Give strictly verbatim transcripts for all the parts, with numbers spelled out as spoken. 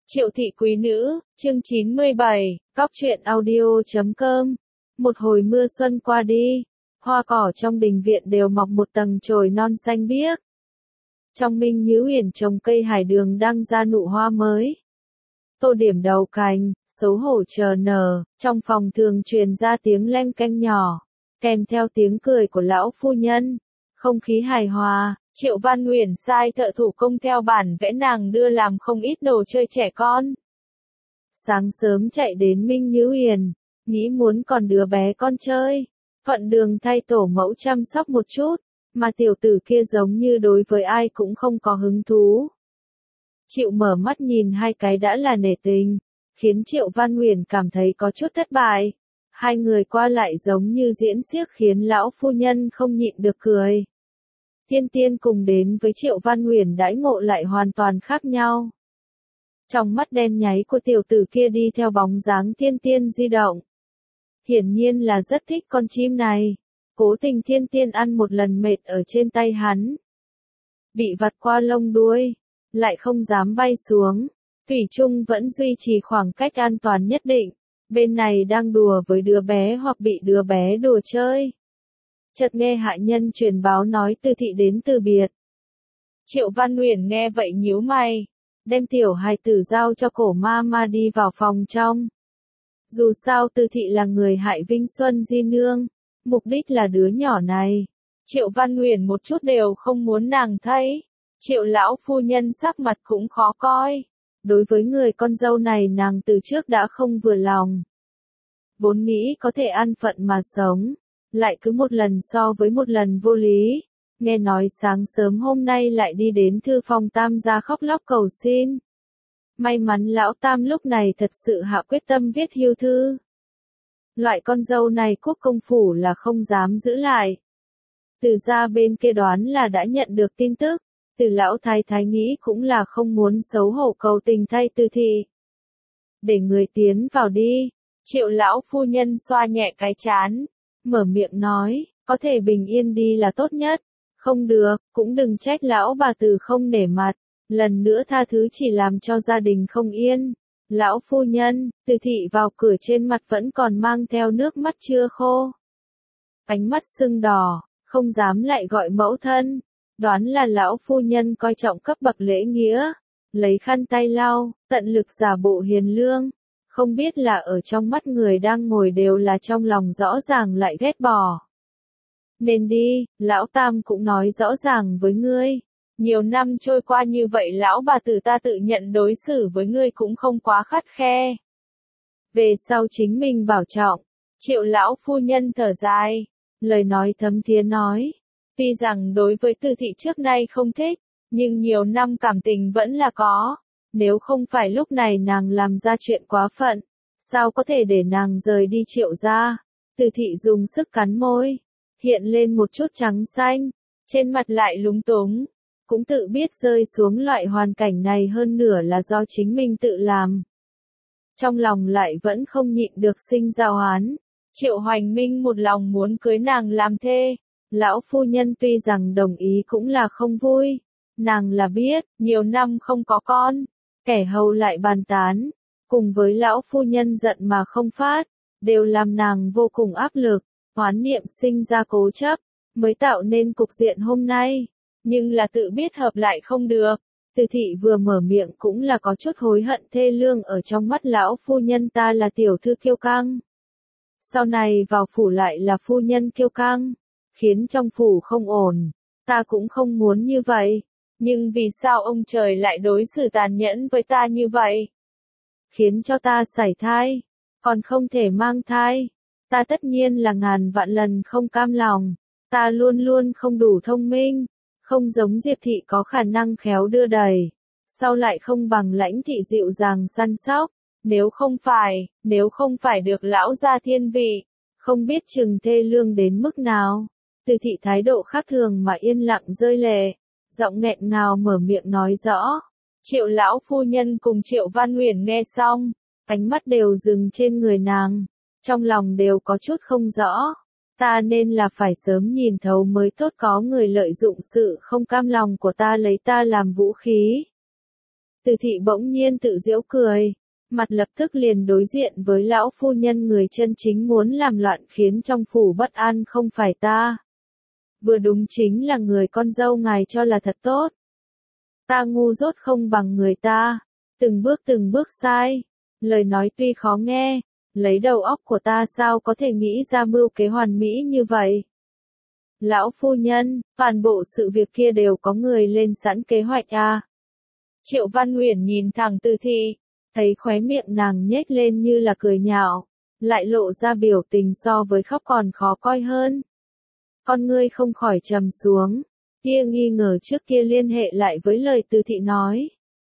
Triệu thị quý nữ, chương chín mươi bảy, Cóc truyện audio chấm com. Một hồi mưa xuân qua đi, hoa cỏ trong đình viện đều mọc một tầng chồi non xanh biếc. Trong Minh Nhữ Uyển trồng cây hải đường đang ra nụ hoa mới. Tô điểm đầu cành, xấu hổ chờ nở, trong phòng thường truyền ra tiếng leng keng nhỏ, kèm theo tiếng cười của lão phu nhân. Không khí hài hòa, Triệu Văn Uyển sai thợ thủ công theo bản vẽ nàng đưa làm không ít đồ chơi trẻ con. Sáng sớm chạy đến Minh Nhữ Uyển, nghĩ muốn còn đứa bé con chơi, thuận đường thay tổ mẫu chăm sóc một chút, mà tiểu tử kia giống như đối với ai cũng không có hứng thú. Triệu mở mắt nhìn hai cái đã là nể tình, khiến Triệu Văn Uyển cảm thấy có chút thất bại. Hai người qua lại giống như diễn xiếc khiến lão phu nhân không nhịn được cười. Thiên Tiên cùng đến với Triệu Văn Uyển đãi ngộ lại hoàn toàn khác nhau. Trong mắt đen nháy của tiểu tử kia đi theo bóng dáng Thiên Tiên di động. Hiển nhiên là rất thích con chim này. Cố tình Thiên Tiên ăn một lần mệt ở trên tay hắn. Bị vặt qua lông đuôi, lại không dám bay xuống. Thủy chung vẫn duy trì khoảng cách an toàn nhất định. Bên này đang đùa với đứa bé hoặc bị đứa bé đùa chơi. Chợt nghe hạ nhân truyền báo nói Từ thị đến từ biệt. Triệu Văn Uyển nghe vậy nhíu mày, đem tiểu hài tử giao cho cổ ma ma đi vào phòng trong. Dù sao Từ thị là người hại Vinh Xuân di nương, mục đích là đứa nhỏ này. Triệu Văn Uyển một chút đều không muốn nàng thấy. Triệu lão phu nhân sắc mặt cũng khó coi. Đối với người con dâu này nàng từ trước đã không vừa lòng. Vốn nghĩ có thể an phận mà sống, lại cứ một lần so với một lần vô lý. Nghe nói sáng sớm hôm nay lại đi đến thư phòng Tam gia khóc lóc cầu xin. May mắn lão Tam lúc này thật sự hạ quyết tâm viết hiêu thư. Loại con dâu này quốc công phủ là không dám giữ lại. Từ gia bên kia đoán là đã nhận được tin tức. Từ lão thái thái nghĩ cũng là không muốn xấu hổ cầu tình thay Từ thị. Để người tiến vào đi. Triệu lão phu nhân xoa nhẹ cái trán, mở miệng nói, có thể bình yên đi là tốt nhất. Không được, cũng đừng trách lão bà Từ không nể mặt. Lần nữa tha thứ chỉ làm cho gia đình không yên. Lão phu nhân, Từ thị vào cửa trên mặt vẫn còn mang theo nước mắt chưa khô. Ánh mắt sưng đỏ, không dám lại gọi mẫu thân. Đoán là lão phu nhân coi trọng cấp bậc lễ nghĩa, lấy khăn tay lau, tận lực giả bộ hiền lương, không biết là ở trong mắt người đang ngồi đều là trong lòng rõ ràng lại ghét bỏ. Nên đi, lão Tam cũng nói rõ ràng với ngươi, nhiều năm trôi qua như vậy lão bà Tử ta tự nhận đối xử với ngươi cũng không quá khắt khe. Về sau chính mình bảo trọng. Triệu lão phu nhân thở dài, lời nói thấm thía nói. Tuy rằng đối với Từ thị trước nay không thích, nhưng nhiều năm cảm tình vẫn là có. Nếu không phải lúc này nàng làm ra chuyện quá phận, sao có thể để nàng rời đi Triệu gia? Từ thị dùng sức cắn môi, hiện lên một chút trắng xanh, trên mặt lại lúng túng, cũng tự biết rơi xuống loại hoàn cảnh này hơn nửa là do chính mình tự làm. Trong lòng lại vẫn không nhịn được sinh giao oán. Triệu Hoành Minh một lòng muốn cưới nàng làm thê. Lão phu nhân tuy rằng đồng ý cũng là không vui. Nàng là biết, nhiều năm không có con, kẻ hầu lại bàn tán, cùng với lão phu nhân giận mà không phát, đều làm nàng vô cùng áp lực, oán niệm sinh ra cố chấp, mới tạo nên cục diện hôm nay. Nhưng là tự biết hợp lại không được. Từ thị vừa mở miệng cũng là có chút hối hận thê lương ở trong mắt lão phu nhân ta là tiểu thư kiêu căng. Sau này vào phủ lại là phu nhân kiêu căng, khiến trong phủ không ổn, ta cũng không muốn như vậy, nhưng vì sao ông trời lại đối xử tàn nhẫn với ta như vậy? Khiến cho ta sảy thai, còn không thể mang thai, ta tất nhiên là ngàn vạn lần không cam lòng, ta luôn luôn không đủ thông minh, không giống Diệp thị có khả năng khéo đưa đẩy, sau lại không bằng Lãnh thị dịu dàng săn sóc, nếu không phải, nếu không phải được lão gia thiên vị, không biết chừng thê lương đến mức nào. Từ thị thái độ khác thường mà yên lặng rơi lệ, giọng nghẹn ngào mở miệng nói rõ. Triệu lão phu nhân cùng Triệu Văn Uyển nghe xong, ánh mắt đều dừng trên người nàng, trong lòng đều có chút không rõ. Ta nên là phải sớm nhìn thấu mới tốt, có người lợi dụng sự không cam lòng của ta lấy ta làm vũ khí. Từ thị bỗng nhiên tự giễu cười, mặt lập tức liền đối diện với lão phu nhân, người chân chính muốn làm loạn khiến trong phủ bất an không phải ta. Vừa đúng chính là người con dâu ngài cho là thật tốt. Ta ngu dốt không bằng người ta, từng bước từng bước sai, lời nói tuy khó nghe, lấy đầu óc của ta sao có thể nghĩ ra mưu kế hoàn mỹ như vậy. Lão phu nhân, toàn bộ sự việc kia đều có người lên sẵn kế hoạch à. Triệu Văn Uyển nhìn thẳng Từ thị, thấy khóe miệng nàng nhếch lên như là cười nhạo, lại lộ ra biểu tình so với khóc còn khó coi hơn. Con ngươi không khỏi trầm xuống, tia nghi ngờ trước kia liên hệ lại với lời Từ thị nói.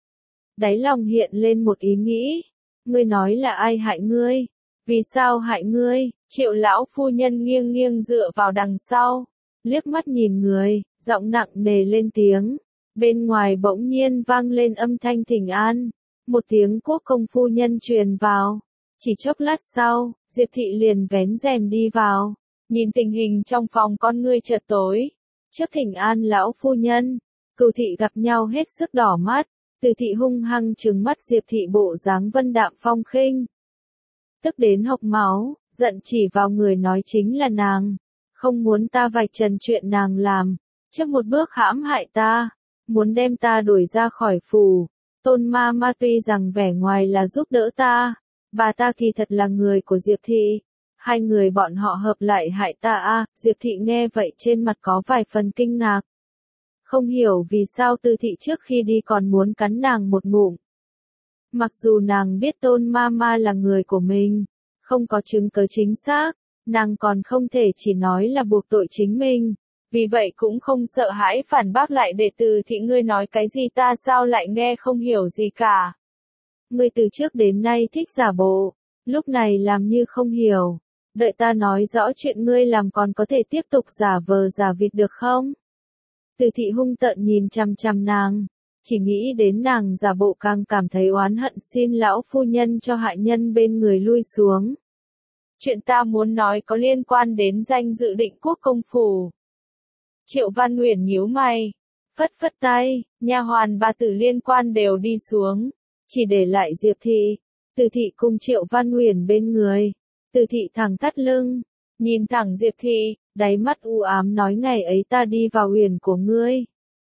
Đáy lòng hiện lên một ý nghĩ, ngươi nói là ai hại ngươi? Vì sao hại ngươi? Triệu lão phu nhân nghiêng nghiêng dựa vào đằng sau, liếc mắt nhìn người, giọng nặng nề lên tiếng. Bên ngoài bỗng nhiên vang lên âm thanh thỉnh an, một tiếng quốc công phu nhân truyền vào. Chỉ chốc lát sau, Diệp thị liền vén rèm đi vào, nhìn tình hình trong phòng con ngươi chợt tối. Trước thỉnh an lão phu nhân, Cửu thị gặp nhau hết sức đỏ mắt, Từ thị hung hăng trừng mắt Diệp thị bộ dáng vân đạm phong khinh. Tức đến hộc máu, giận chỉ vào người nói chính là nàng, không muốn ta vạch trần chuyện nàng làm, trước một bước hãm hại ta, muốn đem ta đuổi ra khỏi phủ. Tôn ma ma tuy rằng vẻ ngoài là giúp đỡ ta, bà ta kỳ thật là người của Diệp thị, hai người bọn họ hợp lại hại ta à. Diệp thị nghe vậy trên mặt có vài phần kinh ngạc. Không hiểu vì sao Từ thị trước khi đi còn muốn cắn nàng một ngụm. Mặc dù nàng biết Tôn ma ma là người của mình, không có chứng cứ chính xác, nàng còn không thể chỉ nói là buộc tội chính mình. Vì vậy cũng không sợ hãi phản bác lại để Từ thị ngươi nói cái gì ta sao lại nghe không hiểu gì cả. Ngươi từ trước đến nay thích giả bộ, lúc này làm như không hiểu. Đợi ta nói rõ chuyện ngươi làm còn có thể tiếp tục giả vờ giả vịt được không? Từ thị hung tợn nhìn chằm chằm nàng, chỉ nghĩ đến nàng giả bộ càng cảm thấy oán hận, xin lão phu nhân cho hại nhân bên người lui xuống. Chuyện ta muốn nói có liên quan đến danh dự Định Quốc công phủ. Triệu Văn Uyển nhíu mày, phất phất tay, nha hoàn bà tử liên quan đều đi xuống, chỉ để lại Diệp thị. Từ thị cùng Triệu Văn Uyển bên người. Từ thị thẳng thắt lưng, nhìn thẳng Diệp thị, đáy mắt u ám nói ngày ấy ta đi vào uyển của ngươi.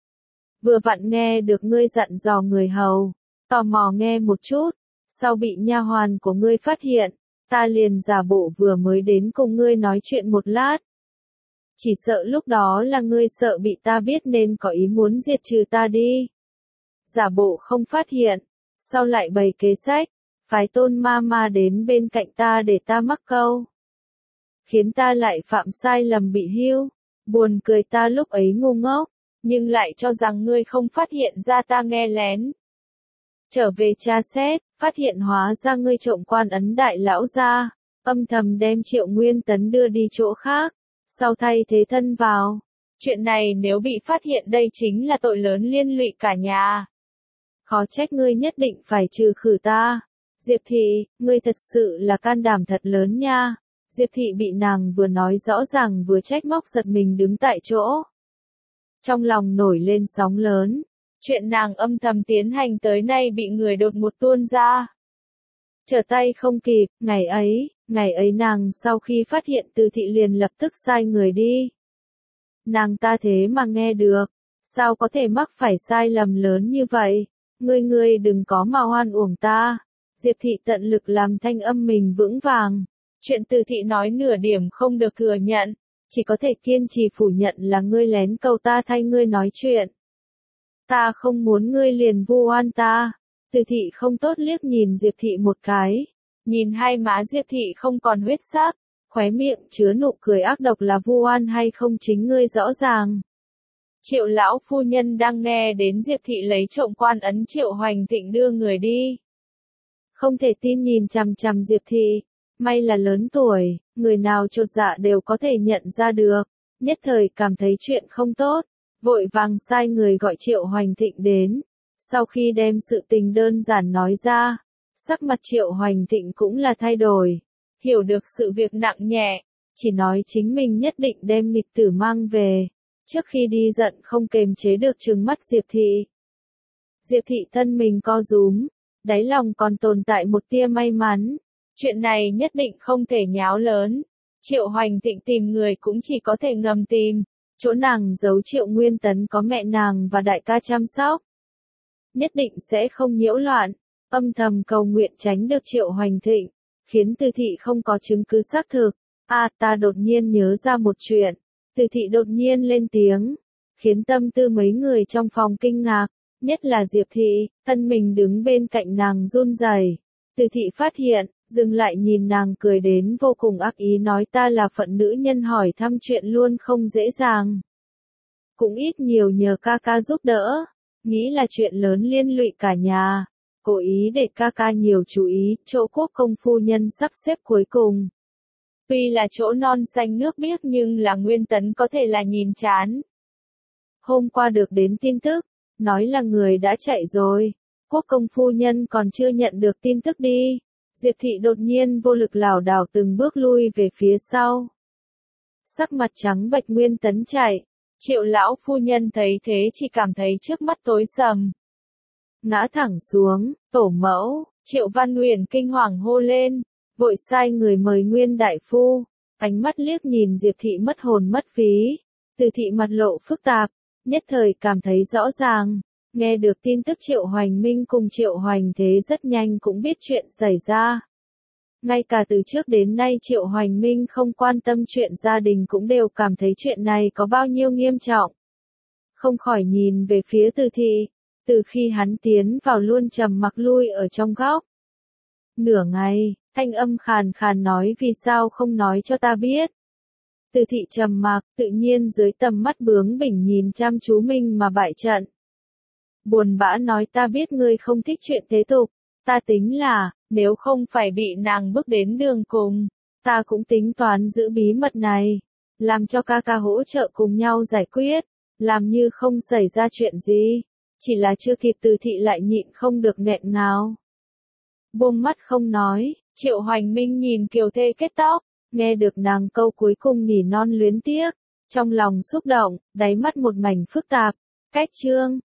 Vừa vặn nghe được ngươi dặn dò người hầu, tò mò nghe một chút, sau bị nha hoàn của ngươi phát hiện, ta liền giả bộ vừa mới đến cùng ngươi nói chuyện một lát. Chỉ sợ lúc đó là ngươi sợ bị ta biết nên có ý muốn diệt trừ ta đi. Giả bộ không phát hiện, sau lại bày kế sách, phái Tôn ma ma đến bên cạnh ta để ta mắc câu. Khiến ta lại phạm sai lầm bị hưu. Buồn cười ta lúc ấy ngu ngốc, nhưng lại cho rằng ngươi không phát hiện ra ta nghe lén. Trở về tra xét, phát hiện hóa ra ngươi trộm quan ấn đại lão ra, âm thầm đem Triệu Nguyên Tấn đưa đi chỗ khác, sau thay thế thân vào. Chuyện này nếu bị phát hiện đây chính là tội lớn liên lụy cả nhà. Khó trách ngươi nhất định phải trừ khử ta. Diệp thị, ngươi thật sự là can đảm thật lớn nha. Diệp thị bị nàng vừa nói rõ ràng vừa trách móc giật mình đứng tại chỗ. Trong lòng nổi lên sóng lớn. Chuyện nàng âm thầm tiến hành tới nay bị người đột một tuôn ra. Trở tay không kịp, ngày ấy, ngày ấy nàng sau khi phát hiện Từ thị liền lập tức sai người đi. Nàng ta thế mà nghe được, sao có thể mắc phải sai lầm lớn như vậy, ngươi ngươi đừng có mà hoan uổng ta. Diệp thị tận lực làm thanh âm mình vững vàng, chuyện Từ thị nói nửa điểm không được thừa nhận, chỉ có thể kiên trì phủ nhận là ngươi lén cầu ta thay ngươi nói chuyện. Ta không muốn ngươi liền vu oan ta. Từ thị không tốt liếc nhìn Diệp thị một cái, nhìn hai má Diệp thị không còn huyết sắc, khóe miệng chứa nụ cười ác độc là vu oan hay không chính ngươi rõ ràng. Triệu lão phu nhân đang nghe đến Diệp thị lấy trộm quan ấn Triệu Hoành Thịnh đưa người đi. Không thể tin nhìn chằm chằm Diệp thị, may là lớn tuổi, người nào chột dạ đều có thể nhận ra được, nhất thời cảm thấy chuyện không tốt, vội vàng sai người gọi Triệu Hoành Thịnh đến. Sau khi đem sự tình đơn giản nói ra, sắc mặt Triệu Hoành Thịnh cũng là thay đổi, hiểu được sự việc nặng nhẹ, chỉ nói chính mình nhất định đem nghịch tử mang về, trước khi đi giận không kềm chế được trừng mắt Diệp thị. Diệp thị thân mình co rúm, đáy lòng còn tồn tại một tia may mắn. Chuyện này nhất định không thể nháo lớn. Triệu Hoành Thịnh tìm người cũng chỉ có thể ngầm tìm. Chỗ nàng giấu Triệu Nguyên Tấn có mẹ nàng và đại ca chăm sóc. Nhất định sẽ không nhiễu loạn. Âm thầm cầu nguyện tránh được Triệu Hoành Thịnh. Khiến Từ thị không có chứng cứ xác thực. À, ta đột nhiên nhớ ra một chuyện. Từ thị đột nhiên lên tiếng. Khiến tâm tư mấy người trong phòng kinh ngạc. Nhất là Diệp thị, thân mình đứng bên cạnh nàng run rẩy. Từ thị phát hiện, dừng lại nhìn nàng cười đến vô cùng ác ý nói ta là phận nữ nhân hỏi thăm chuyện luôn không dễ dàng. Cũng ít nhiều nhờ ca ca giúp đỡ, nghĩ là chuyện lớn liên lụy cả nhà. Cố ý để ca ca nhiều chú ý, chỗ Quốc công phu nhân sắp xếp cuối cùng. Tuy là chỗ non xanh nước biếc nhưng là Nguyên Tấn có thể là nhìn chán. Hôm qua được đến tin tức, nói là người đã chạy rồi. Quốc công phu nhân còn chưa nhận được tin tức đi. Diệp thị đột nhiên vô lực lảo đảo từng bước lui về phía sau. Sắc mặt trắng bệch. Nguyên Tấn chạy. Triệu lão phu nhân thấy thế chỉ cảm thấy trước mắt tối sầm. Ngã thẳng xuống, tổ mẫu, Triệu Văn Uyển kinh hoàng hô lên, vội sai người mời Nguyên đại phu. Ánh mắt liếc nhìn Diệp thị mất hồn mất phí. Từ thị mặt lộ phức tạp, nhất thời cảm thấy rõ ràng. Nghe được tin tức Triệu Hoành Minh cùng Triệu Hoành Thế rất nhanh cũng biết chuyện xảy ra. Ngay cả từ trước đến nay Triệu Hoành Minh không quan tâm chuyện gia đình cũng đều cảm thấy chuyện này có bao nhiêu nghiêm trọng. Không khỏi nhìn về phía Từ thị, từ khi hắn tiến vào luôn trầm mặc lui ở trong góc. Nửa ngày, thanh âm khàn khàn nói vì sao không nói cho ta biết. Từ thị trầm mặc, tự nhiên dưới tầm mắt bướng bỉnh nhìn chăm chú mình mà bại trận. Buồn bã nói ta biết ngươi không thích chuyện thế tục, ta tính là, nếu không phải bị nàng bước đến đường cùng, ta cũng tính toán giữ bí mật này, làm cho ca ca hỗ trợ cùng nhau giải quyết, làm như không xảy ra chuyện gì, chỉ là chưa kịp Từ thị lại nhịn không được nghẹn ngào. Buông mắt không nói, Triệu Hoành Minh nhìn kiều thê kết tóc, nghe được nàng câu cuối cùng nỉ non luyến tiếc, trong lòng xúc động, đáy mắt một mảnh phức tạp, cách chương.